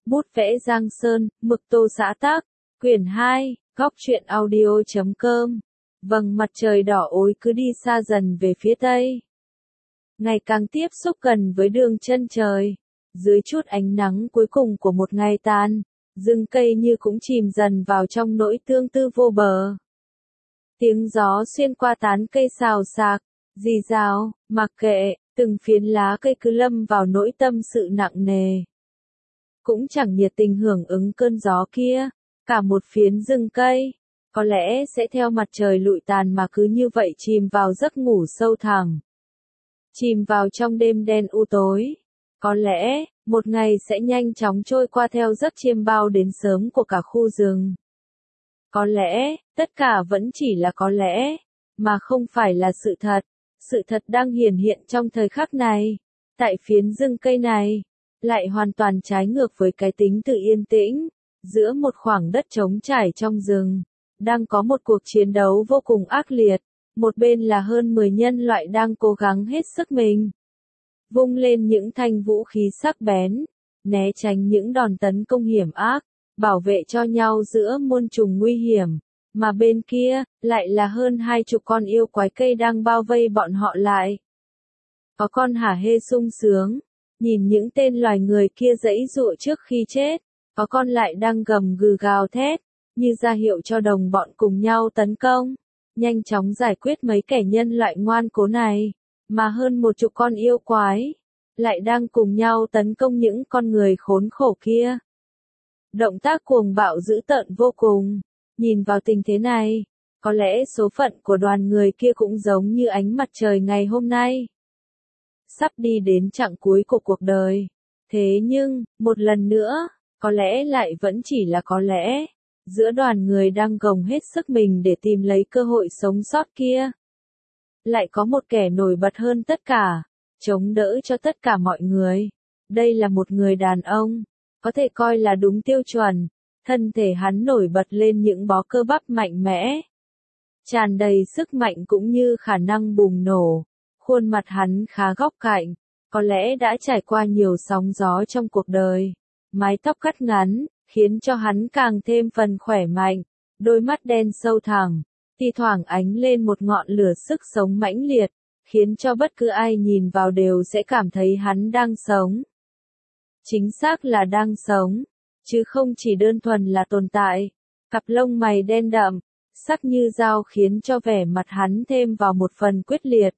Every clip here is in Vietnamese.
Bút vẽ Giang Sơn, mực tô xã tác, quyển 2, góc truyện audio.com. Vầng mặt trời đỏ ối cứ đi xa dần về phía tây. Ngày càng tiếp xúc gần với đường chân trời. Dưới chút ánh nắng cuối cùng của một ngày tan, rừng cây như cũng chìm dần vào trong nỗi tương tư vô bờ. Tiếng gió xuyên qua tán cây xào xạc, rì rào, mặc kệ, từng phiến lá cây cứ lâm vào nỗi tâm sự nặng nề. Cũng chẳng nhiệt tình hưởng ứng cơn gió kia, cả một phiến rừng cây, có lẽ sẽ theo mặt trời lụi tàn mà cứ như vậy chìm vào giấc ngủ sâu thẳm. Chìm vào trong đêm đen u tối. Có lẽ, một ngày sẽ nhanh chóng trôi qua theo giấc chiêm bao đến sớm của cả khu rừng. Có lẽ, tất cả vẫn chỉ là có lẽ, mà không phải là sự thật. Sự thật đang hiển hiện trong thời khắc này, tại phiến rừng cây này, lại hoàn toàn trái ngược với cái tính tự yên tĩnh. Giữa một khoảng đất trống trải trong rừng, đang có một cuộc chiến đấu vô cùng ác liệt. Một bên là hơn 10 nhân loại đang cố gắng hết sức mình, vung lên những thanh vũ khí sắc bén, né tránh những đòn tấn công hiểm ác, bảo vệ cho nhau giữa muôn trùng nguy hiểm, mà bên kia, lại là hơn 20 con yêu quái cây đang bao vây bọn họ lại. Có con hả hê sung sướng, nhìn những tên loài người kia giãy giụa trước khi chết, có con lại đang gầm gừ gào thét, như ra hiệu cho đồng bọn cùng nhau tấn công, nhanh chóng giải quyết mấy kẻ nhân loại ngoan cố này. Mà hơn 10 con yêu quái, lại đang cùng nhau tấn công những con người khốn khổ kia. Động tác cuồng bạo dữ tợn vô cùng. Nhìn vào tình thế này, có lẽ số phận của đoàn người kia cũng giống như ánh mặt trời ngày hôm nay. Sắp đi đến chặng cuối của cuộc đời. Thế nhưng, một lần nữa, có lẽ lại vẫn chỉ là có lẽ, giữa đoàn người đang gồng hết sức mình để tìm lấy cơ hội sống sót kia. Lại có một kẻ nổi bật hơn tất cả, chống đỡ cho tất cả mọi người. Đây là một người đàn ông, có thể coi là đúng tiêu chuẩn. Thân thể hắn nổi bật lên những bó cơ bắp mạnh mẽ, tràn đầy sức mạnh cũng như khả năng bùng nổ. Khuôn mặt hắn khá góc cạnh, có lẽ đã trải qua nhiều sóng gió trong cuộc đời. Mái tóc cắt ngắn, khiến cho hắn càng thêm phần khỏe mạnh. Đôi mắt đen sâu thẳm, thi thoảng ánh lên một ngọn lửa sức sống mãnh liệt, khiến cho bất cứ ai nhìn vào đều sẽ cảm thấy hắn đang sống. Chính xác là đang sống, chứ không chỉ đơn thuần là tồn tại. Cặp lông mày đen đậm, sắc như dao khiến cho vẻ mặt hắn thêm vào một phần quyết liệt.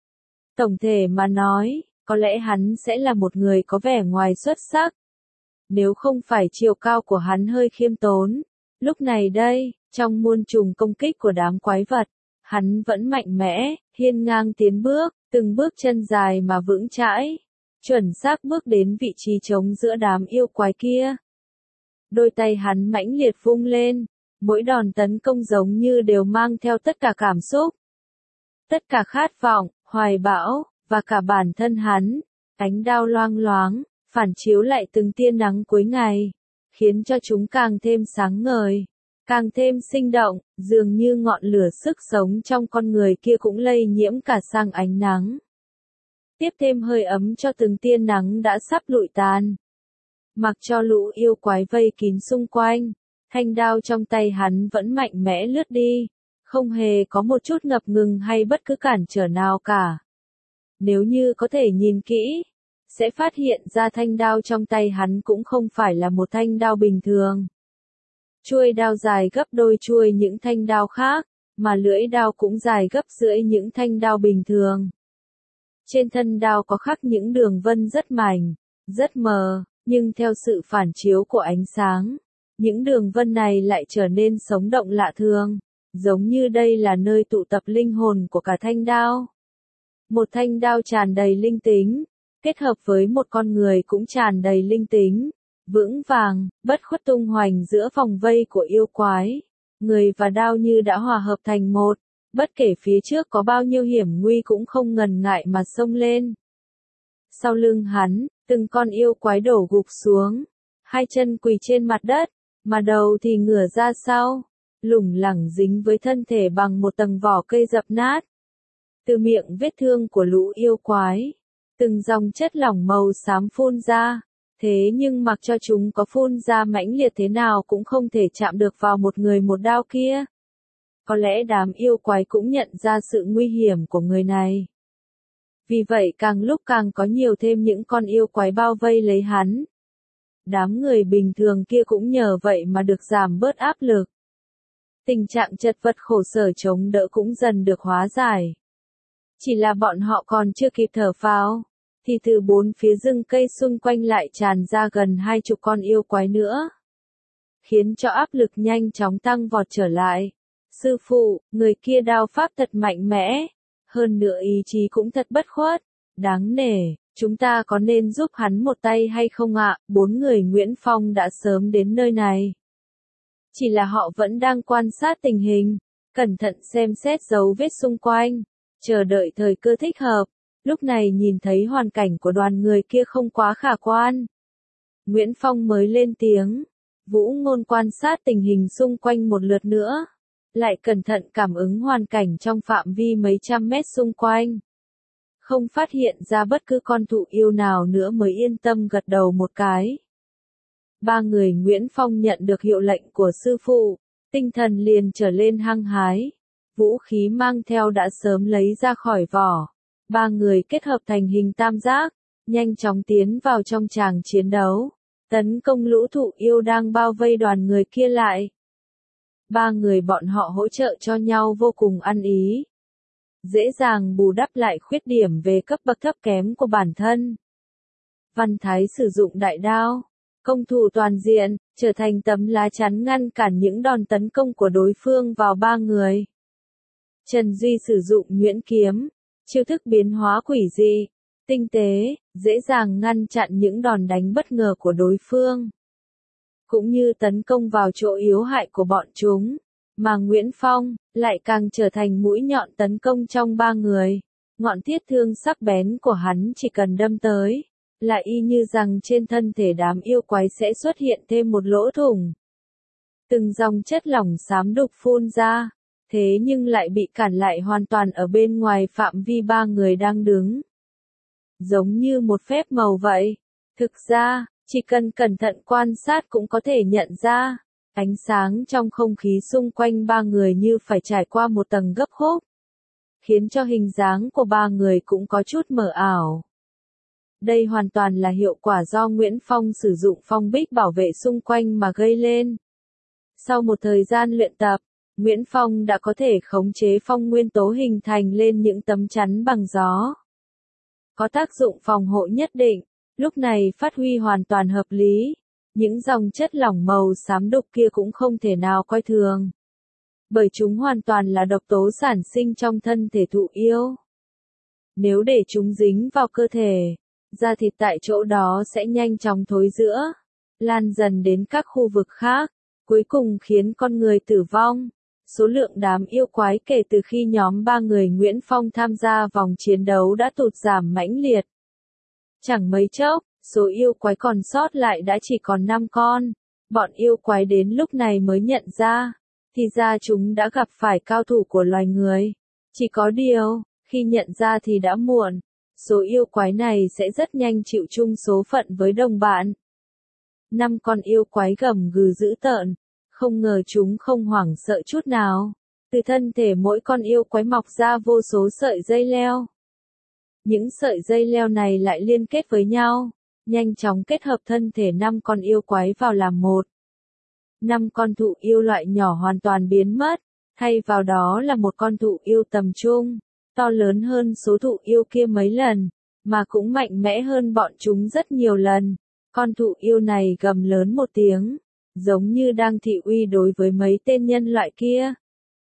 Tổng thể mà nói, có lẽ hắn sẽ là một người có vẻ ngoài xuất sắc. Nếu không phải chiều cao của hắn hơi khiêm tốn. Lúc này đây, trong muôn trùng công kích của đám quái vật, hắn vẫn mạnh mẽ, hiên ngang tiến bước, từng bước chân dài mà vững chãi, chuẩn xác bước đến vị trí trống giữa đám yêu quái kia. Đôi tay hắn mãnh liệt vung lên, mỗi đòn tấn công giống như đều mang theo tất cả cảm xúc, tất cả khát vọng, hoài bão, và cả bản thân hắn. Ánh đao loang loáng, phản chiếu lại từng tia nắng cuối ngày, khiến cho chúng càng thêm sáng ngời, càng thêm sinh động, dường như ngọn lửa sức sống trong con người kia cũng lây nhiễm cả sang ánh nắng. Tiếp thêm hơi ấm cho từng tia nắng đã sắp lụi tàn. Mặc cho lũ yêu quái vây kín xung quanh, thanh đao trong tay hắn vẫn mạnh mẽ lướt đi, không hề có một chút ngập ngừng hay bất cứ cản trở nào cả. Nếu như có thể nhìn kỹ, sẽ phát hiện ra thanh đao trong tay hắn cũng không phải là một thanh đao bình thường. Chuôi đao dài gấp đôi chuôi những thanh đao khác, mà lưỡi đao cũng dài gấp rưỡi những thanh đao bình thường. Trên thân đao có khắc những đường vân rất mảnh, rất mờ, nhưng theo sự phản chiếu của ánh sáng, những đường vân này lại trở nên sống động lạ thường, giống như đây là nơi tụ tập linh hồn của cả thanh đao. Một thanh đao tràn đầy linh tính, kết hợp với một con người cũng tràn đầy linh tính, vững vàng, bất khuất tung hoành giữa vòng vây của yêu quái. Người và đao như đã hòa hợp thành một, bất kể phía trước có bao nhiêu hiểm nguy cũng không ngần ngại mà xông lên. Sau lưng hắn, từng con yêu quái đổ gục xuống, hai chân quỳ trên mặt đất, mà đầu thì ngửa ra sau, lủng lẳng dính với thân thể bằng một tầng vỏ cây dập nát. Từ miệng vết thương của lũ yêu quái, từng dòng chất lỏng màu xám phun ra, Thế nhưng mặc cho chúng có phun ra mãnh liệt thế nào cũng không thể chạm được vào một người một đao kia. Có lẽ đám yêu quái cũng nhận ra sự nguy hiểm của người này. Vì vậy càng lúc càng có nhiều thêm những con yêu quái bao vây lấy hắn. Đám người bình thường kia cũng nhờ vậy mà được giảm bớt áp lực. Tình trạng chật vật khổ sở chống đỡ cũng dần được hóa giải. Chỉ là bọn họ còn chưa kịp thở phào, thì từ bốn phía rừng cây xung quanh lại tràn ra gần 20 con yêu quái nữa. Khiến cho áp lực nhanh chóng tăng vọt trở lại. Sư phụ, người kia đao pháp thật mạnh mẽ, hơn nữa ý chí cũng thật bất khuất, đáng nể, chúng ta có nên giúp hắn một tay hay không ạ? Bốn người Nguyễn Phong đã sớm đến nơi này. Chỉ là họ vẫn đang quan sát tình hình, cẩn thận xem xét dấu vết xung quanh, chờ đợi thời cơ thích hợp. Lúc này nhìn thấy hoàn cảnh của đoàn người kia không quá khả quan. Nguyễn Phong mới lên tiếng. Vũ Ngôn quan sát tình hình xung quanh một lượt nữa. Lại cẩn thận cảm ứng hoàn cảnh trong phạm vi mấy trăm mét xung quanh. Không phát hiện ra bất cứ con thụ yêu nào nữa mới yên tâm gật đầu một cái. Ba người Nguyễn Phong nhận được hiệu lệnh của sư phụ, tinh thần liền trở lên hăng hái. Vũ khí mang theo đã sớm lấy ra khỏi vỏ. Ba người kết hợp thành hình tam giác, nhanh chóng tiến vào trong tràng chiến đấu, tấn công lũ thụ yêu đang bao vây đoàn người kia lại. Ba người bọn họ hỗ trợ cho nhau vô cùng ăn ý. Dễ dàng bù đắp lại khuyết điểm về cấp bậc thấp kém của bản thân. Văn Thái sử dụng đại đao, công thủ toàn diện, trở thành tấm lá chắn ngăn cản những đòn tấn công của đối phương vào ba người. Trần Duy sử dụng nhuyễn kiếm, chiêu thức biến hóa quỷ dị, tinh tế, dễ dàng ngăn chặn những đòn đánh bất ngờ của đối phương. Cũng như tấn công vào chỗ yếu hại của bọn chúng, mà Nguyễn Phong lại càng trở thành mũi nhọn tấn công trong ba người. Ngọn thiết thương sắc bén của hắn chỉ cần đâm tới, là y như rằng trên thân thể đám yêu quái sẽ xuất hiện thêm một lỗ thủng. Từng dòng chất lỏng xám đục phun ra, thế nhưng lại bị cản lại hoàn toàn ở bên ngoài phạm vi ba người đang đứng. Giống như một phép màu vậy. Thực ra, chỉ cần cẩn thận quan sát cũng có thể nhận ra, ánh sáng trong không khí xung quanh ba người như phải trải qua một tầng gấp khúc, khiến cho hình dáng của ba người cũng có chút mờ ảo. Đây hoàn toàn là hiệu quả do Nguyễn Phong sử dụng phong bích bảo vệ xung quanh mà gây lên. Sau một thời gian luyện tập, Nguyễn Phong đã có thể khống chế phong nguyên tố hình thành lên những tấm chắn bằng gió. Có tác dụng phòng hộ nhất định, lúc này phát huy hoàn toàn hợp lý. Những dòng chất lỏng màu xám đục kia cũng không thể nào coi thường. Bởi chúng hoàn toàn là độc tố sản sinh trong thân thể thụ yêu. Nếu để chúng dính vào cơ thể, da thịt tại chỗ đó sẽ nhanh chóng thối rữa, lan dần đến các khu vực khác, cuối cùng khiến con người tử vong. Số lượng đám yêu quái kể từ khi nhóm ba người Nguyễn Phong tham gia vòng chiến đấu đã tụt giảm mãnh liệt. Chẳng mấy chốc, số yêu quái còn sót lại đã chỉ còn 5 con. Bọn yêu quái đến lúc này mới nhận ra, thì ra chúng đã gặp phải cao thủ của loài người. Chỉ có điều, khi nhận ra thì đã muộn. Số yêu quái này sẽ rất nhanh chịu chung số phận với đồng bạn. 5 con yêu quái gầm gừ dữ tợn, không ngờ chúng không hoảng sợ chút nào. Từ thân thể mỗi con yêu quái mọc ra vô số sợi dây leo. Những sợi dây leo này lại liên kết với nhau, nhanh chóng kết hợp thân thể 5 con yêu quái vào làm một. 5 con thụ yêu loại nhỏ hoàn toàn biến mất, thay vào đó là một con thụ yêu tầm trung, to lớn hơn số thụ yêu kia mấy lần, mà cũng mạnh mẽ hơn bọn chúng rất nhiều lần. Con thụ yêu này gầm lớn một tiếng, giống như đang thị uy đối với mấy tên nhân loại kia.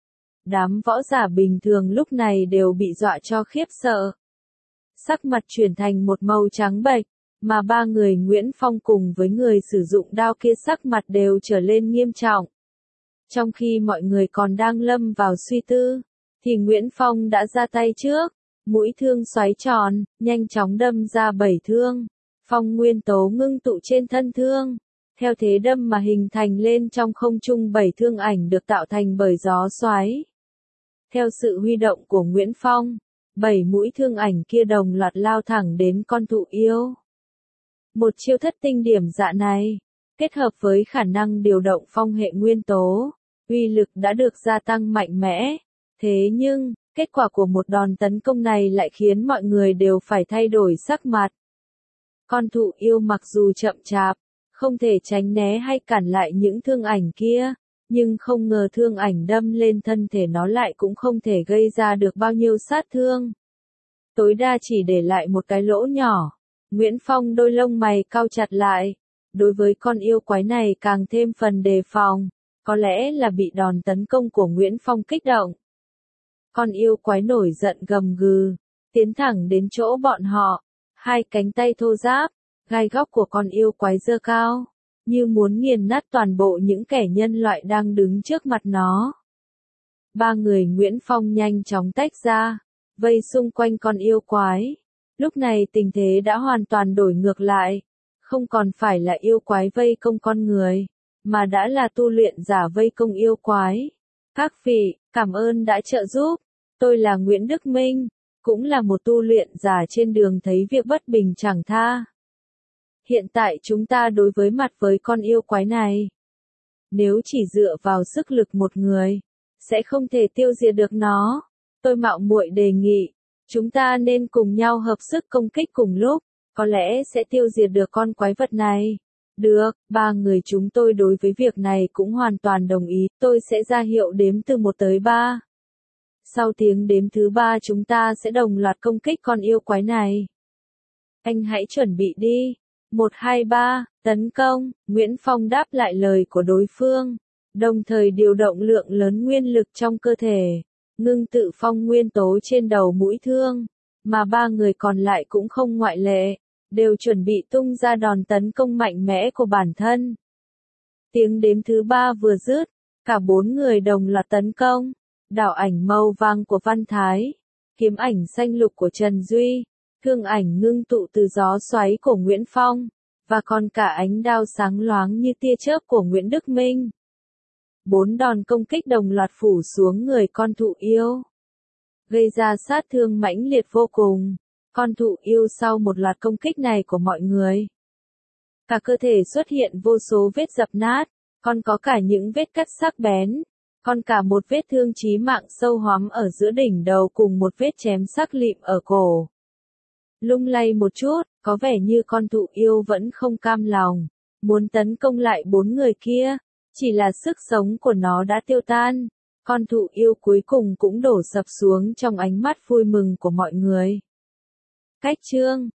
Đám võ giả bình thường lúc này đều bị dọa cho khiếp sợ. Sắc mặt chuyển thành một màu trắng bệch, mà ba người Nguyễn Phong cùng với người sử dụng đao kia sắc mặt đều trở lên nghiêm trọng. Trong khi mọi người còn đang lâm vào suy tư, thì Nguyễn Phong đã ra tay trước, mũi thương xoáy tròn, nhanh chóng đâm ra 7 thương. Phong nguyên tố ngưng tụ trên thân thương, theo thế đâm mà hình thành lên trong không trung 7 thương ảnh được tạo thành bởi gió xoáy. Theo sự huy động của Nguyễn Phong, 7 mũi thương ảnh kia đồng loạt lao thẳng đến con thụ yêu. Một chiêu thất tinh điểm dạ này, kết hợp với khả năng điều động phong hệ nguyên tố, uy lực đã được gia tăng mạnh mẽ. Thế nhưng, kết quả của một đòn tấn công này lại khiến mọi người đều phải thay đổi sắc mặt. Con thụ yêu mặc dù chậm chạp, không thể tránh né hay cản lại những thương ảnh kia, nhưng không ngờ thương ảnh đâm lên thân thể nó lại cũng không thể gây ra được bao nhiêu sát thương. Tối đa chỉ để lại một cái lỗ nhỏ. Nguyễn Phong đôi lông mày cau chặt lại. Đối với con yêu quái này càng thêm phần đề phòng, có lẽ là bị đòn tấn công của Nguyễn Phong kích động. Con yêu quái nổi giận gầm gừ, tiến thẳng đến chỗ bọn họ, hai cánh tay thô ráp, gai góc của con yêu quái giơ cao, như muốn nghiền nát toàn bộ những kẻ nhân loại đang đứng trước mặt nó. Ba người Nguyễn Phong nhanh chóng tách ra, vây xung quanh con yêu quái. Lúc này tình thế đã hoàn toàn đổi ngược lại, không còn phải là yêu quái vây công con người, mà đã là tu luyện giả vây công yêu quái. Các vị, cảm ơn đã trợ giúp. Tôi là Nguyễn Đức Minh, cũng là một tu luyện giả trên đường thấy việc bất bình chẳng tha. Hiện tại chúng ta đối với mặt với con yêu quái này. Nếu chỉ dựa vào sức lực một người, sẽ không thể tiêu diệt được nó. Tôi mạo muội đề nghị, chúng ta nên cùng nhau hợp sức công kích cùng lúc, có lẽ sẽ tiêu diệt được con quái vật này. Được, ba người chúng tôi đối với việc này cũng hoàn toàn đồng ý, tôi sẽ ra hiệu đếm từ 1 tới 3. Sau tiếng đếm thứ 3 chúng ta sẽ đồng loạt công kích con yêu quái này. Anh hãy chuẩn bị đi. 1, 2, 3, tấn công. Nguyễn Phong đáp lại lời của đối phương, đồng thời điều động lượng lớn nguyên lực trong cơ thể, ngưng tự phong nguyên tố trên đầu mũi thương, mà ba người còn lại cũng không ngoại lệ, đều chuẩn bị tung ra đòn tấn công mạnh mẽ của bản thân. Tiếng đếm thứ 3 vừa dứt, cả 4 người đồng loạt tấn công. Đảo ảnh màu vàng của Văn Thái, kiếm ảnh xanh lục của Trần Duy, thương ảnh ngưng tụ từ gió xoáy của Nguyễn Phong, và còn cả ánh đao sáng loáng như tia chớp của Nguyễn Đức Minh. 4 đòn công kích đồng loạt phủ xuống người con thụ yêu, gây ra sát thương mãnh liệt vô cùng. Con thụ yêu sau một loạt công kích này của mọi người, cả cơ thể xuất hiện vô số vết dập nát, còn có cả những vết cắt sắc bén, còn cả một vết thương chí mạng sâu hoắm ở giữa đỉnh đầu cùng một vết chém sắc lịm ở cổ. Lung lay một chút, có vẻ như con thụ yêu vẫn không cam lòng, muốn tấn công lại 4 người kia, chỉ là sức sống của nó đã tiêu tan. Con thụ yêu cuối cùng cũng đổ sập xuống trong ánh mắt vui mừng của mọi người. Cách chương